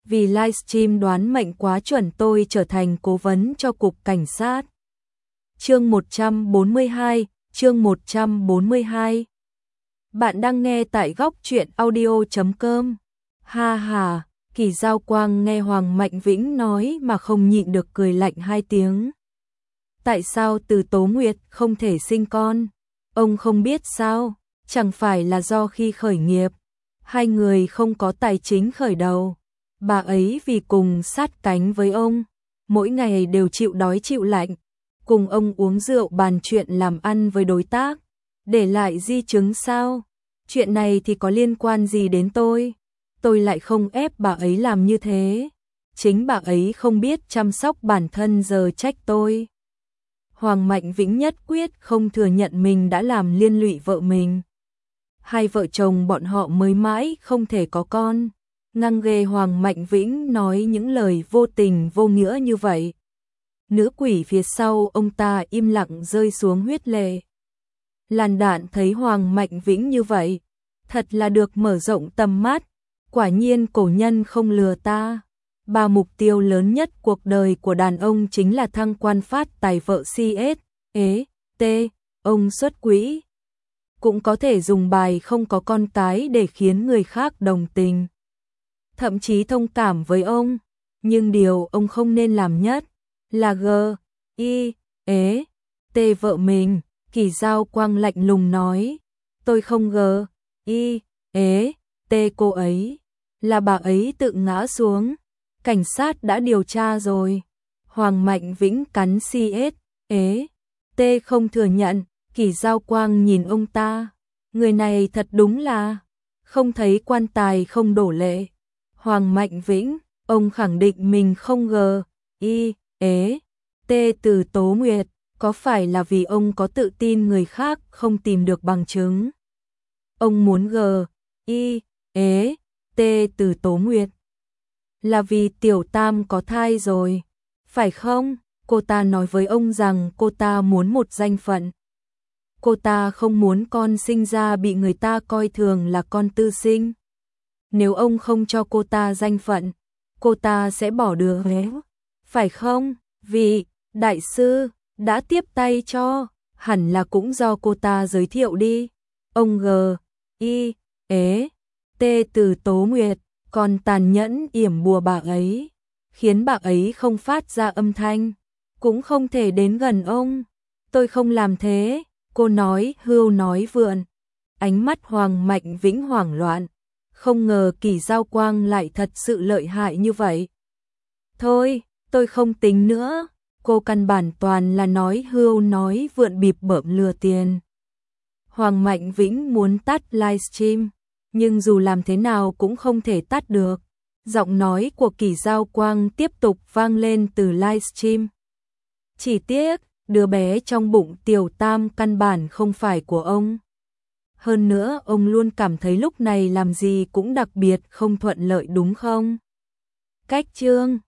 vì livestream đoán mệnh quá chuẩn tôi trở thành cố vấn cho cục cảnh sát. Chương 142, chương 142. Bạn đang nghe tại góc truyện audio.com. Ha ha, Kỳ Giao Quang nghe Hoàng Mạnh Vĩnh nói mà không nhịn được cười lạnh hai tiếng. Tại sao Từ Tố Nguyệt không thể sinh con? Ông không biết sao, chẳng phải là do khi khởi nghiệp, hai người không có tài chính khởi đầu. Bà ấy vì cùng sát cánh với ông, mỗi ngày đều chịu đói chịu lạnh, cùng ông uống rượu bàn chuyện làm ăn với đối tác, để lại di chứng sao? Chuyện này thì có liên quan gì đến tôi lại không ép bà ấy làm như thế. Chính bà ấy không biết chăm sóc bản thân giờ trách tôi. Hoàng Mạnh Vĩnh nhất quyết không thừa nhận mình đã làm liên lụy vợ mình. Hai vợ chồng bọn họ mới mãi không thể có con. Ngăng ghê Hoàng Mạnh Vĩnh nói những lời vô tình vô nghĩa như vậy. Nữ quỷ phía sau ông ta im lặng rơi xuống huyết lệ. Làn Đạn thấy Hoàng Mạnh Vĩnh như vậy, thật là được mở rộng tầm mắt. Quả nhiên cổ nhân không lừa ta. Ba mục tiêu lớn nhất cuộc đời của đàn ông chính là thăng quan phát tài vợ CS, T, ông xuất quỹ. Cũng có thể dùng bài không có con cái để khiến người khác đồng tình, thậm chí thông cảm với ông. Nhưng điều ông không nên làm nhất là T vợ mình. Kỳ Giao Quang lạnh lùng nói, tôi không T cô ấy, là bà ấy tự ngã xuống. Cảnh sát đã điều tra rồi. Hoàng Mạnh Vĩnh cắn CS, T không thừa nhận. Kỳ Giao Quang nhìn ông ta, người này thật đúng là không thấy quan tài không đổ lệ. Hoàng Mạnh Vĩnh, ông khẳng định mình không T Từ Tố Nguyệt, có phải là vì ông có tự tin người khác không tìm được bằng chứng? Ông muốn T Từ Tố Nguyệt là vì Tiểu Tam có thai rồi, phải không? Cô ta nói với ông rằng cô ta muốn một danh phận. Cô ta không muốn con sinh ra bị người ta coi thường là con tư sinh. Nếu ông không cho cô ta danh phận, cô ta sẽ bỏ được, phải không? Vì đại sư đã tiếp tay cho, hẳn là cũng do cô ta giới thiệu đi. Ông T Từ Tố Nguyệt còn tàn nhẫn yểm bùa bà ấy, khiến bà ấy không phát ra âm thanh, cũng không thể đến gần ông. Tôi không làm thế, cô nói hưu nói vượn. Ánh mắt Hoàng Mạnh Vĩnh hoảng loạn, không ngờ Kỳ Giao Quang lại thật sự lợi hại như vậy. Thôi, tôi không tính nữa, cô căn bản toàn là nói hưu nói vượn bịp bợm lừa tiền. Hoàng Mạnh Vĩnh muốn tắt livestream, nhưng dù làm thế nào cũng không thể tắt được. Giọng nói của Kỳ Giao Quang tiếp tục vang lên từ livestream. Chỉ tiếc, đứa bé trong bụng Tiểu Tam căn bản không phải của ông. Hơn nữa ông luôn cảm thấy lúc này làm gì cũng đặc biệt không thuận lợi đúng không? Cách chương